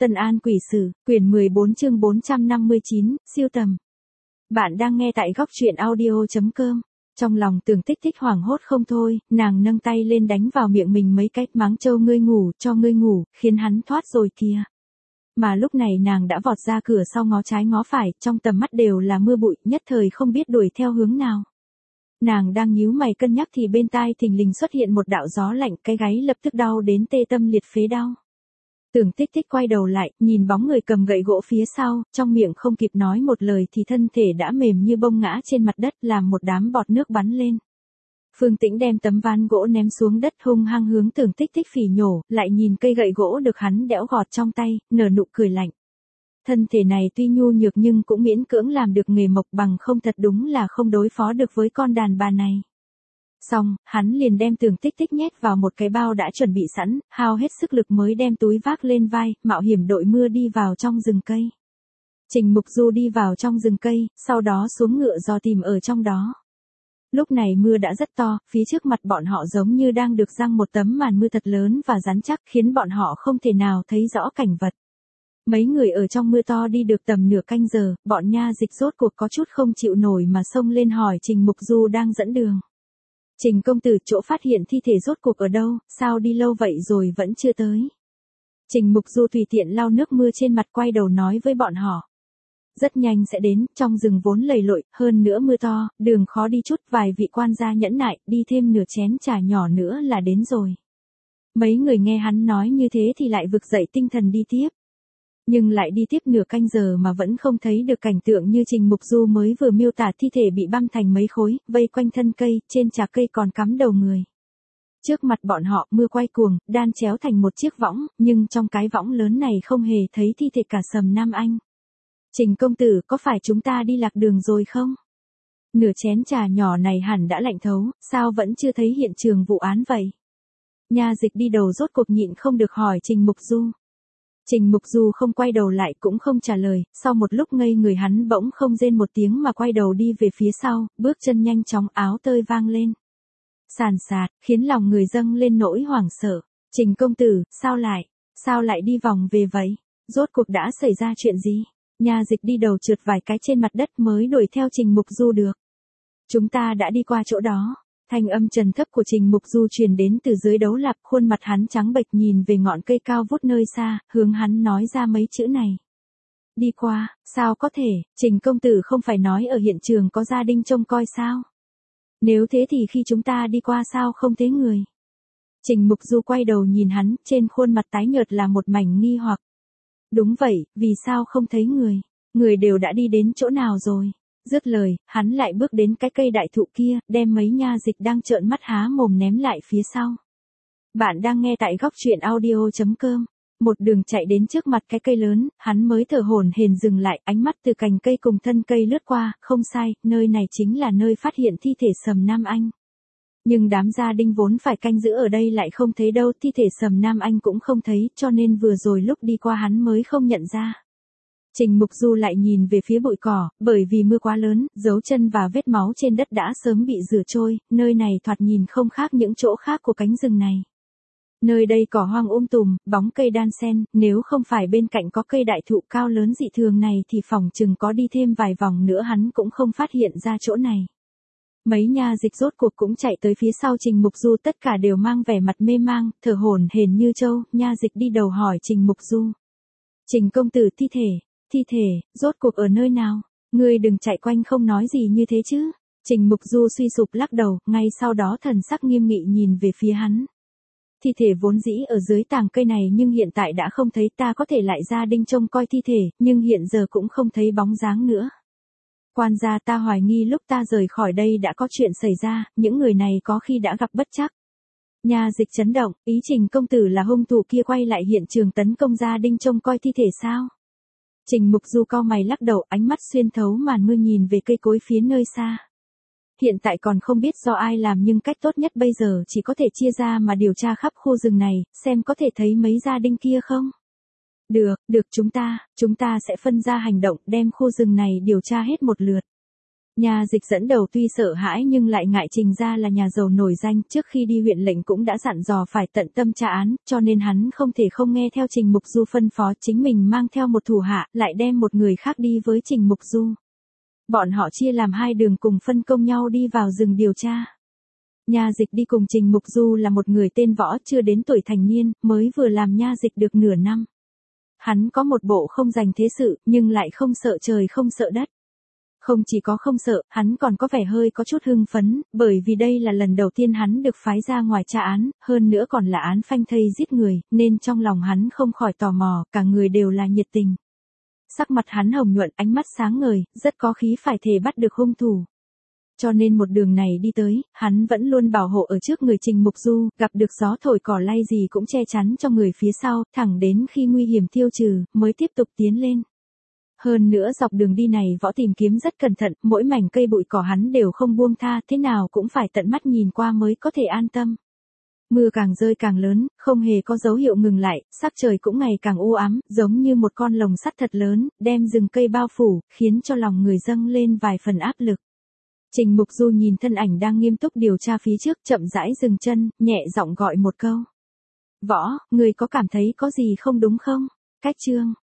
Tân An Quỷ Sử, quyển 14 chương 459, siêu tầm. Bạn đang nghe tại góc truyện audio.com. Trong lòng Tưởng Tích Tích hoảng hốt không thôi, nàng nâng tay lên đánh vào miệng mình mấy cái, mắng Châu ngươi ngủ, cho ngươi ngủ, khiến hắn thoát rồi kìa. Mà lúc này nàng đã vọt ra cửa sau ngó trái ngó phải, trong tầm mắt đều là mưa bụi, nhất thời không biết đuổi theo hướng nào. Nàng đang nhíu mày cân nhắc thì bên tai thình lình xuất hiện một đạo gió lạnh, cái gáy lập tức đau đến tê tâm liệt phế đau. Tưởng Tích Tích quay đầu lại, nhìn bóng người cầm gậy gỗ phía sau, trong miệng không kịp nói một lời thì thân thể đã mềm như bông ngã trên mặt đất, làm một đám bọt nước bắn lên. Phương Tĩnh đem tấm ván gỗ ném xuống đất, hung hăng hướng Tưởng Tích Tích phỉ nhổ, lại nhìn cây gậy gỗ được hắn đẽo gọt trong tay, nở nụ cười lạnh. Thân thể này tuy nhu nhược nhưng cũng miễn cưỡng làm được nghề mộc, bằng không thật đúng là không đối phó được với con đàn bà này. Xong, hắn liền đem Tưởng Tích Tích nhét vào một cái bao đã chuẩn bị sẵn, hao hết sức lực mới đem túi vác lên vai, mạo hiểm đội mưa đi vào trong rừng cây. Trình Mục Du đi vào trong rừng cây, sau đó xuống ngựa dò tìm ở trong đó. Lúc này mưa đã rất to, phía trước mặt bọn họ giống như đang được giăng một tấm màn mưa thật lớn và rắn chắc, khiến bọn họ không thể nào thấy rõ cảnh vật. Mấy người ở trong mưa to đi được tầm nửa canh giờ, bọn nha dịch rốt cuộc có chút không chịu nổi mà xông lên hỏi Trình Mục Du đang dẫn đường. Trình công tử, chỗ phát hiện thi thể rốt cuộc ở đâu, sao đi lâu vậy rồi vẫn chưa tới. Trình Mục Du tùy tiện lau nước mưa trên mặt, quay đầu nói với bọn họ. Rất nhanh sẽ đến, trong rừng vốn lầy lội, hơn nữa mưa to, đường khó đi chút, vài vị quan gia nhẫn nại, đi thêm nửa chén trà nhỏ nữa là đến rồi. Mấy người nghe hắn nói như thế thì lại vực dậy tinh thần đi tiếp. Nhưng lại đi tiếp nửa canh giờ mà vẫn không thấy được cảnh tượng như Trình Mục Du mới vừa miêu tả, thi thể bị băm thành mấy khối, vây quanh thân cây, trên trà cây còn cắm đầu người. Trước mặt bọn họ, mưa quay cuồng, đan chéo thành một chiếc võng, nhưng trong cái võng lớn này không hề thấy thi thể cả Sầm Nam Anh. Trình công tử, có phải chúng ta đi lạc đường rồi không? Nửa chén trà nhỏ này hẳn đã lạnh thấu, sao vẫn chưa thấy hiện trường vụ án vậy? Nha dịch đi đầu rốt cuộc nhịn không được hỏi Trình Mục Du. Trình Mục Du không quay đầu lại cũng không trả lời, sau một lúc ngây người hắn bỗng không rên một tiếng mà quay đầu đi về phía sau, bước chân nhanh chóng, áo tơi vang lên. Sàn sạt, khiến lòng người dâng lên nỗi hoảng sợ. Trình công tử, sao lại đi vòng về vậy? Rốt cuộc đã xảy ra chuyện gì? Nha dịch đi đầu trượt vài cái trên mặt đất mới đuổi theo Trình Mục Du được. Chúng ta đã đi qua chỗ đó. Thanh âm trầm thấp của Trình Mục Du truyền đến từ dưới đấu lạp, khuôn mặt hắn trắng bệch nhìn về ngọn cây cao vút nơi xa, hướng hắn nói ra mấy chữ này. Đi qua, sao có thể, Trình công tử không phải nói ở hiện trường có gia đình trông coi sao? Nếu thế thì khi chúng ta đi qua sao không thấy người? Trình Mục Du quay đầu nhìn hắn, trên khuôn mặt tái nhợt là một mảnh nghi hoặc. Đúng vậy, vì sao không thấy người? Người đều đã đi đến chỗ nào rồi? Dứt lời, hắn lại bước đến cái cây đại thụ kia, đem mấy nha dịch đang trợn mắt há mồm ném lại phía sau. Bạn đang nghe tại góc truyện audio.com. Một đường chạy đến trước mặt cái cây lớn, hắn mới thở hổn hển dừng lại, ánh mắt từ cành cây cùng thân cây lướt qua, không sai, nơi này chính là nơi phát hiện thi thể Sầm Nam Anh. Nhưng đám gia đình vốn phải canh giữ ở đây lại không thấy đâu, thi thể Sầm Nam Anh cũng không thấy, cho nên vừa rồi lúc đi qua hắn mới không nhận ra. Trình Mục Du lại nhìn về phía bụi cỏ, bởi vì mưa quá lớn, dấu chân và vết máu trên đất đã sớm bị rửa trôi, nơi này thoạt nhìn không khác những chỗ khác của cánh rừng này. Nơi đây cỏ hoang tùm, bóng cây đan xen, nếu không phải bên cạnh có cây đại thụ cao lớn dị thường này thì phỏng chừng có đi thêm vài vòng nữa hắn cũng không phát hiện ra chỗ này. Mấy nha dịch rốt cuộc cũng chạy tới phía sau Trình Mục Du, tất cả đều mang vẻ mặt mê mang, thở hổn hển như trâu. Nha dịch đi đầu hỏi Trình Mục Du. Trình công tử, thi thể, rốt cuộc ở nơi nào? Ngươi đừng chạy quanh không nói gì như thế chứ. Trình Mục Du suy sụp lắc đầu, ngay sau đó thần sắc nghiêm nghị nhìn về phía hắn. Thi thể vốn dĩ ở dưới tàng cây này nhưng hiện tại đã không thấy, ta có thể lại gia đình trông coi thi thể, nhưng hiện giờ cũng không thấy bóng dáng nữa. Quan gia, ta hoài nghi lúc ta rời khỏi đây đã có chuyện xảy ra, những người này có khi đã gặp bất trắc. Nha dịch chấn động, ý Trình công tử là hung thủ kia quay lại hiện trường tấn công gia đình trông coi thi thể sao? Trình Mục Du cau mày lắc đầu, ánh mắt xuyên thấu màn mưa nhìn về cây cối phía nơi xa. Hiện tại còn không biết do ai làm nhưng cách tốt nhất bây giờ chỉ có thể chia ra mà điều tra khắp khu rừng này, xem có thể thấy mấy gia đình kia không? Được, chúng ta sẽ phân ra hành động, đem khu rừng này điều tra hết một lượt. Nha Dịch dẫn đầu tuy sợ hãi nhưng lại ngại Trình gia là nhà giàu nổi danh, trước khi đi huyện lệnh cũng đã dặn dò phải tận tâm tra án, cho nên hắn không thể không nghe theo Trình Mục Du phân phó, chính mình mang theo một thủ hạ, lại đem một người khác đi với Trình Mục Du. Bọn họ chia làm hai đường cùng phân công nhau đi vào rừng điều tra. Nha Dịch đi cùng Trình Mục Du là một người tên Võ, chưa đến tuổi thành niên, mới vừa làm nha dịch được nửa năm. Hắn có một bộ không dành thế sự, nhưng lại không sợ trời không sợ đất. Không chỉ có không sợ, hắn còn có vẻ hơi có chút hưng phấn, bởi vì đây là lần đầu tiên hắn được phái ra ngoài tra án, hơn nữa còn là án phanh thây giết người, nên trong lòng hắn không khỏi tò mò, cả người đều là nhiệt tình. Sắc mặt hắn hồng nhuận, ánh mắt sáng ngời, rất có khí phải thề bắt được hung thủ. Cho nên một đường này đi tới, hắn vẫn luôn bảo hộ ở trước người Trình Mục Du, gặp được gió thổi cỏ lay gì cũng che chắn cho người phía sau, thẳng đến khi nguy hiểm tiêu trừ, mới tiếp tục tiến lên. Hơn nữa dọc đường đi này Võ tìm kiếm rất cẩn thận, mỗi mảnh cây bụi cỏ hắn đều không buông tha, thế nào cũng phải tận mắt nhìn qua mới có thể an tâm. Mưa càng rơi càng lớn, không hề có dấu hiệu ngừng lại, sắc trời cũng ngày càng u ám, giống như một con lồng sắt thật lớn, đem rừng cây bao phủ, khiến cho lòng người dâng lên vài phần áp lực. Trình Mục Du nhìn thân ảnh đang nghiêm túc điều tra phía trước, chậm rãi dừng chân, nhẹ giọng gọi một câu. Võ, người có cảm thấy có gì không đúng không? Cách chương